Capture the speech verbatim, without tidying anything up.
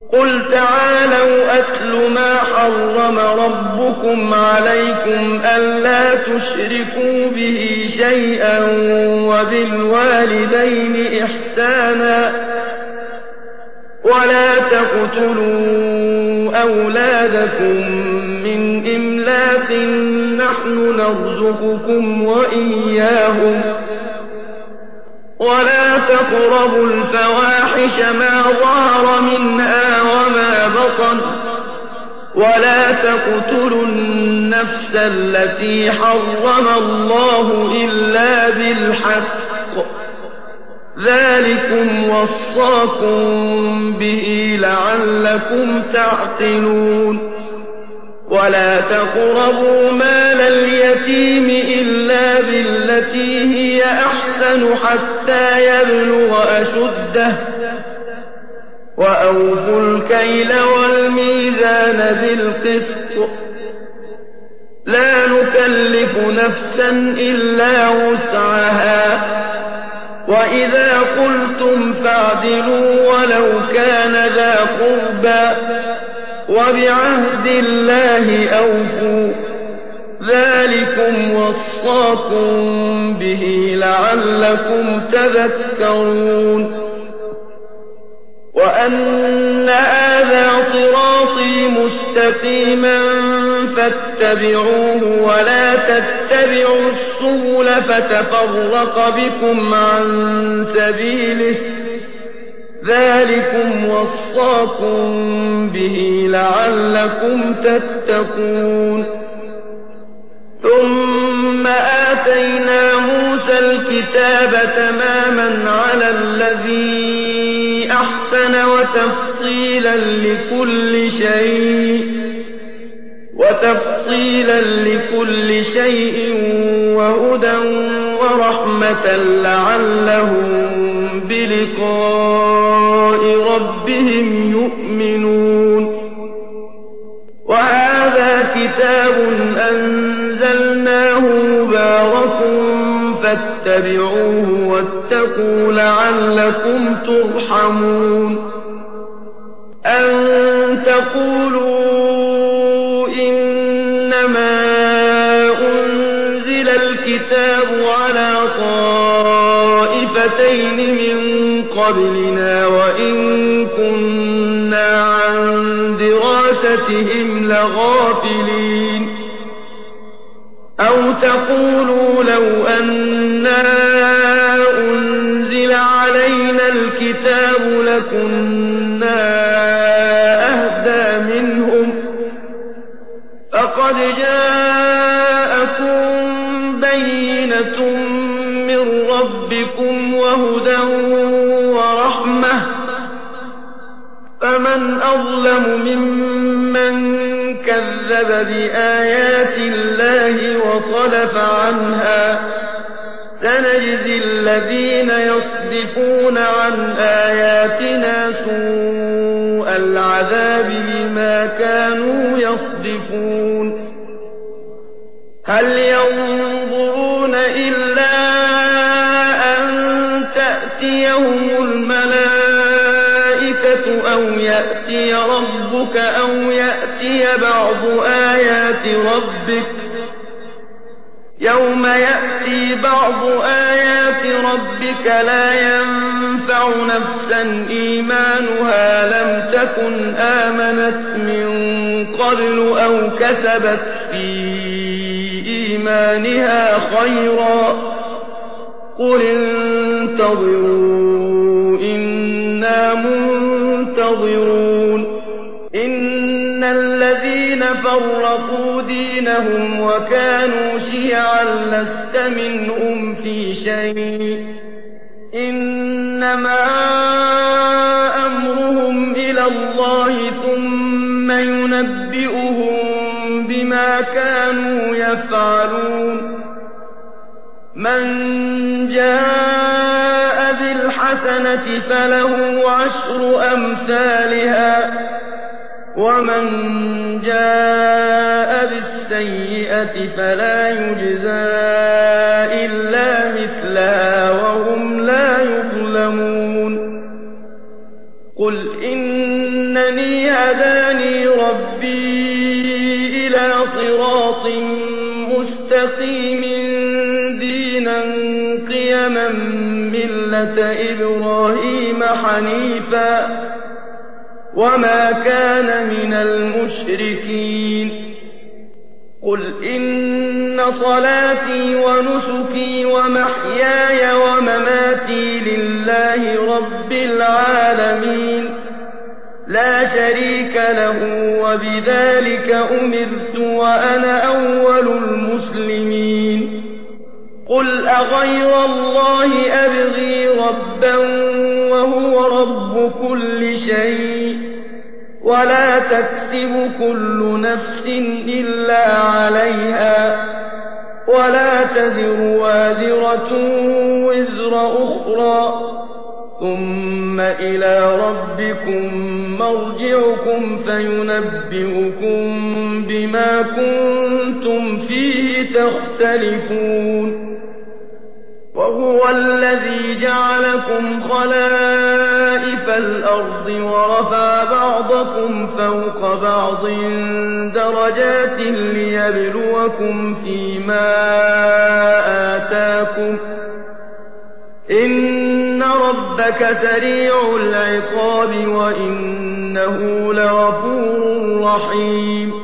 قل تعالوا أتل ما حرم ربكم عليكم ألا تشركوا به شيئا وبالوالدين إحسانا ولا تقتلوا أولادكم من إملاق نحن نرزقكم وإياهم ولا تقربوا الفواحش ما ظهر منها وما بطن ولا تقتلوا النفس التي حرم الله إلا بالحق ذلكم وصاكم به لعلكم تعقلون ولا تقربوا مال اليتيم إلا بالتي هي أحسن حتى يبلغ أشده وأوفوا الكيل والميزان بالقسط لا نكلف نفسا إلا وسعها وإذا قلتم فاعدلوا ولو كان ذا قربى وبعهد الله أوفوا ذلكم وصاكم به لعلكم تذكرون وأن هذا صراطي مستقيما فاتبعوه ولا تتبعوا السبل فتفرق بكم عن سبيله ذلكم وصاكم به لعلكم تتقون ثم آتينا موسى الكتاب تماما على الذي أحسن وتفصيلا لكل شيء وتفصيلا لكل شيء وهدى ورحمة لعلهم بلقاء ربهم يؤمنون وهذا كتاب أنزلناه مبارك فاتبعوه واتقوا لعلكم ترحمون أن تقولوا إنما أنزل الكتاب على طائفتين من قبلنا وإن كنا عن دراستهم لغافلين أو تقولوا لو أنا أنزل علينا الكتاب لكنا أهدى منهم فقد جاءكم بينة من ربكم وهدى ورحمة فمن أظلم ممن كذب بآيات الله وصدف عنها سنجزي الذين يصدفون عن آياتنا سوء العذاب بما كانوا يصدفون هل ينظرون إلا أن تأتيهم الملائكة أو يأتي ربك أو يأتي بعض آيات ربك يوم يأتي بعض آيات ربك لا ينفع نفسا إيمانها لم تكن آمنت من قبل أو كسبت في إيمانها خيرا قل انتظروا إنا منتظرون إن الذين فرقوا دينهم وكانوا شيعا لست منهم في شيء إنما أمرهم إلى الله ثم ينبئهم بما كانوا يفعلون من جاء بالحسنة فله عشر أمثالها ومن جاء بالسيئة فلا يجزى إلا مثلها وهم لا يظلمون قل إنني إنني هداني ربي إلى صراط مستقيم دينا قيما ملة إبراهيم حنيفا وما كان من المشركين قل إن صلاتي ونسكي ومحياي ومماتي لله رب العالمين لا شريك له وبذلك أمرت وأنا أول المسلمين قل أغير الله أبغي ربا وهو رب كل شيء ولا تكسب كل نفس إلا عليها ولا تزر وازرة وزر أخرى ثم إلى ربكم مرجعكم فينبئكم بما كنتم فيه تختلفون وهو الذي جعلكم خلائف الأرض ورفع بعضكم فوق بعض درجات ليبلوكم فيما آتاكم إن ربك سريع العقاب وإنه لغفور رحيم